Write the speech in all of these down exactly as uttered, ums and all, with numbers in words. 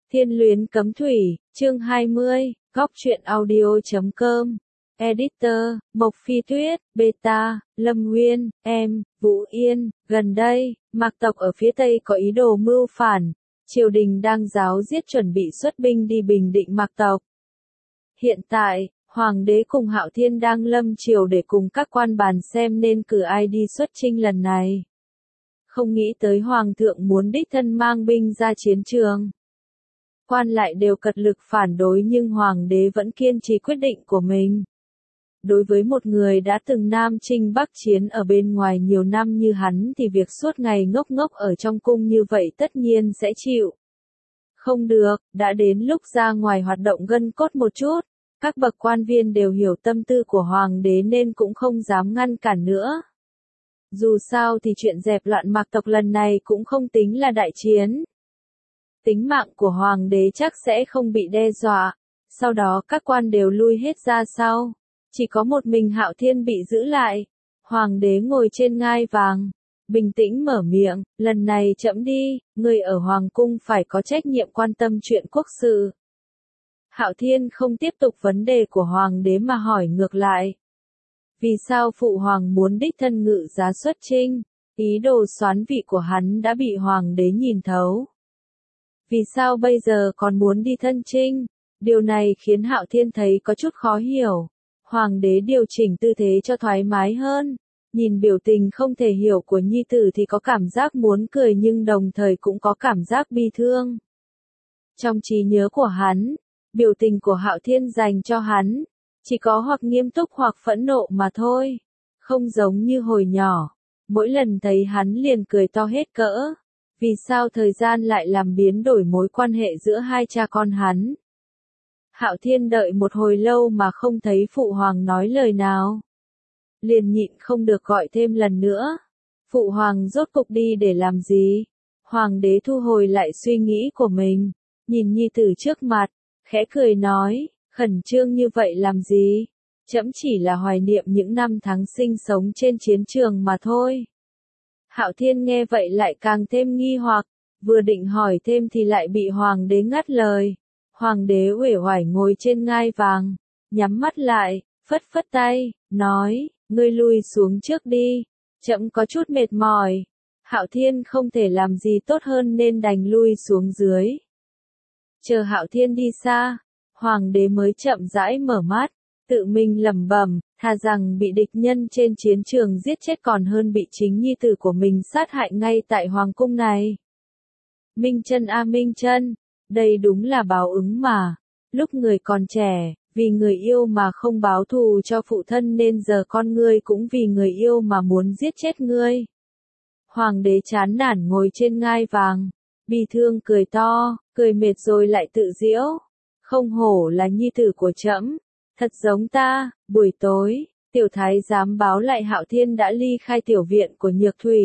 Thiên luyến cấm thủy, chương hai mươi, góc truyện audio chấm com. Editor, Mộc Phi Tuyết, Beta, Lâm Nguyên, em, Vũ Yên. Gần đây, Mạc tộc ở phía Tây có ý đồ mưu phản. Triều đình đang giáo giết chuẩn bị xuất binh đi bình định Mạc tộc. Hiện tại, Hoàng đế cùng Hạo Thiên đang lâm triều để cùng các quan bàn xem nên cử ai đi xuất chinh lần này. Không nghĩ tới Hoàng thượng muốn đích thân mang binh ra chiến trường. Quan lại đều cật lực phản đối nhưng Hoàng đế vẫn kiên trì quyết định của mình. Đối với một người đã từng Nam chinh Bắc chiến ở bên ngoài nhiều năm như hắn thì việc suốt ngày ngốc ngốc ở trong cung như vậy tất nhiên sẽ chịu. Không được, đã đến lúc ra ngoài hoạt động gân cốt một chút. Các bậc quan viên đều hiểu tâm tư của Hoàng đế nên cũng không dám ngăn cản nữa. Dù sao thì chuyện dẹp loạn Mạc tộc lần này cũng không tính là đại chiến. Tính mạng của Hoàng đế chắc sẽ không bị đe dọa. Sau đó các quan đều lui hết ra sau. Chỉ có một mình Hạo Thiên bị giữ lại. Hoàng đế ngồi trên ngai vàng. Bình tĩnh mở miệng, lần này chậm đi, người ở Hoàng cung phải có trách nhiệm quan tâm chuyện quốc sự. Hạo Thiên không tiếp tục vấn đề của Hoàng đế mà hỏi ngược lại. Vì sao Phụ Hoàng muốn đích thân ngự giá xuất chinh? Ý đồ soán vị của hắn đã bị Hoàng đế nhìn thấu. Vì sao bây giờ còn muốn đi thân chinh? Điều này khiến Hạo Thiên thấy có chút khó hiểu. Hoàng đế điều chỉnh tư thế cho thoải mái hơn. Nhìn biểu tình không thể hiểu của nhi tử thì có cảm giác muốn cười nhưng đồng thời cũng có cảm giác bi thương. Trong trí nhớ của hắn, biểu tình của Hạo Thiên dành cho hắn, chỉ có hoặc nghiêm túc hoặc phẫn nộ mà thôi. Không giống như hồi nhỏ, mỗi lần thấy hắn liền cười to hết cỡ. Vì sao thời gian lại làm biến đổi mối quan hệ giữa hai cha con hắn? Hạo Thiên đợi một hồi lâu mà không thấy Phụ Hoàng nói lời nào. Liền nhịn không được gọi thêm lần nữa. Phụ Hoàng rốt cục đi để làm gì? Hoàng đế thu hồi lại suy nghĩ của mình, nhìn nhi tử trước mặt, khẽ cười nói, khẩn trương như vậy làm gì? Trẫm chỉ là hoài niệm những năm tháng sinh sống trên chiến trường mà thôi. Hạo Thiên nghe vậy lại càng thêm nghi hoặc, vừa định hỏi thêm thì lại bị Hoàng đế ngắt lời. Hoàng đế uể oải ngồi trên ngai vàng, nhắm mắt lại, phất phất tay, nói, ngươi lui xuống trước đi, trẫm có chút mệt mỏi. Hạo Thiên không thể làm gì tốt hơn nên đành lui xuống dưới. Chờ Hạo Thiên đi xa, Hoàng đế mới chậm rãi mở mắt, tự mình lẩm bẩm, thà rằng bị địch nhân trên chiến trường giết chết còn hơn bị chính nhi tử của mình sát hại ngay tại Hoàng cung này. Minh Chân a Minh Chân, đây đúng là báo ứng mà. Lúc người còn trẻ, vì người yêu mà không báo thù cho phụ thân nên giờ con ngươi cũng vì người yêu mà muốn giết chết ngươi. Hoàng đế chán nản ngồi trên ngai vàng, bi thương cười to, cười mệt rồi lại tự giễu. Không hổ là nhi tử của trẫm, thật giống ta. Buổi tối, tiểu thái giám báo lại Hạo Thiên đã ly khai tiểu viện của Nhược Thủy.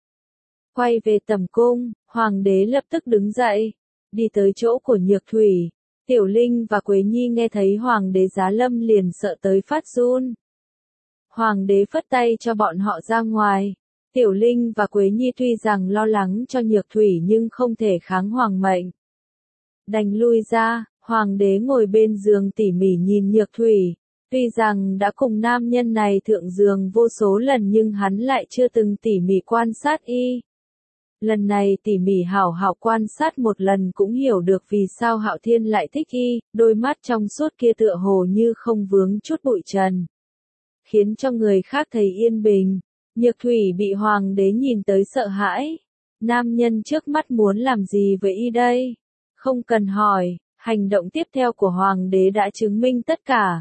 Quay về tầm cung, Hoàng đế lập tức đứng dậy, đi tới chỗ của Nhược Thủy. Tiểu Linh và Quế Nhi nghe thấy Hoàng đế giá lâm liền sợ tới phát run. Hoàng đế phất tay cho bọn họ ra ngoài. Tiểu Linh và Quế Nhi tuy rằng lo lắng cho Nhược Thủy nhưng không thể kháng Hoàng mệnh. Đành lui ra, Hoàng đế ngồi bên giường tỉ mỉ nhìn Nhược Thủy. Tuy rằng đã cùng nam nhân này thượng giường vô số lần nhưng hắn lại chưa từng tỉ mỉ quan sát y. Lần này tỉ mỉ hảo hảo quan sát một lần cũng hiểu được vì sao Hạo Thiên lại thích y, đôi mắt trong suốt kia tựa hồ như không vướng chút bụi trần. Khiến cho người khác thấy yên bình. Nhược Thủy bị Hoàng đế nhìn tới sợ hãi. Nam nhân trước mắt muốn làm gì với y đây? Không cần hỏi, hành động tiếp theo của Hoàng đế đã chứng minh tất cả.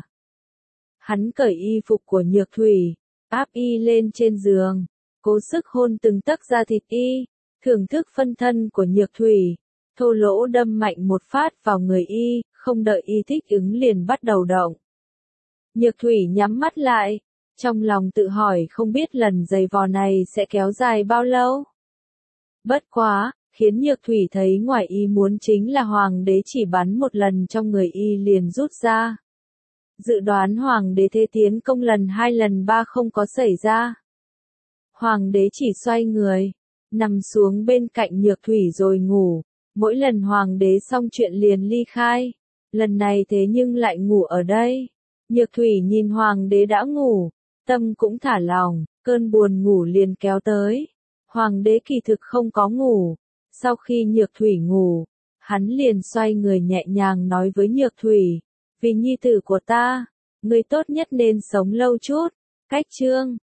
Hắn cởi y phục của Nhược Thủy, áp y lên trên giường, cố sức hôn từng tấc da thịt y, thưởng thức phân thân của Nhược Thủy, thô lỗ đâm mạnh một phát vào người y, không đợi y thích ứng liền bắt đầu động. Nhược Thủy nhắm mắt lại, trong lòng tự hỏi không biết lần giày vò này sẽ kéo dài bao lâu. Bất quá, khiến Nhược Thủy thấy ngoài ý muốn chính là Hoàng đế chỉ bắn một lần trong người y liền rút ra. Dự đoán Hoàng đế thế tiến công lần hai lần ba không có xảy ra. Hoàng đế chỉ xoay người, nằm xuống bên cạnh Nhược Thủy rồi ngủ, Mỗi lần hoàng đế xong chuyện liền ly khai. Lần này thế nhưng lại ngủ ở đây. Nhược thủy nhìn hoàng đế đã ngủ, tâm cũng thả lòng, cơn buồn ngủ liền kéo tới. Hoàng đế kỳ thực không có ngủ. Sau khi nhược thủy ngủ, hắn liền xoay người nhẹ nhàng nói với nhược thủy. Vì nhi tử của ta, ngươi tốt nhất nên sống lâu chút. Cách chương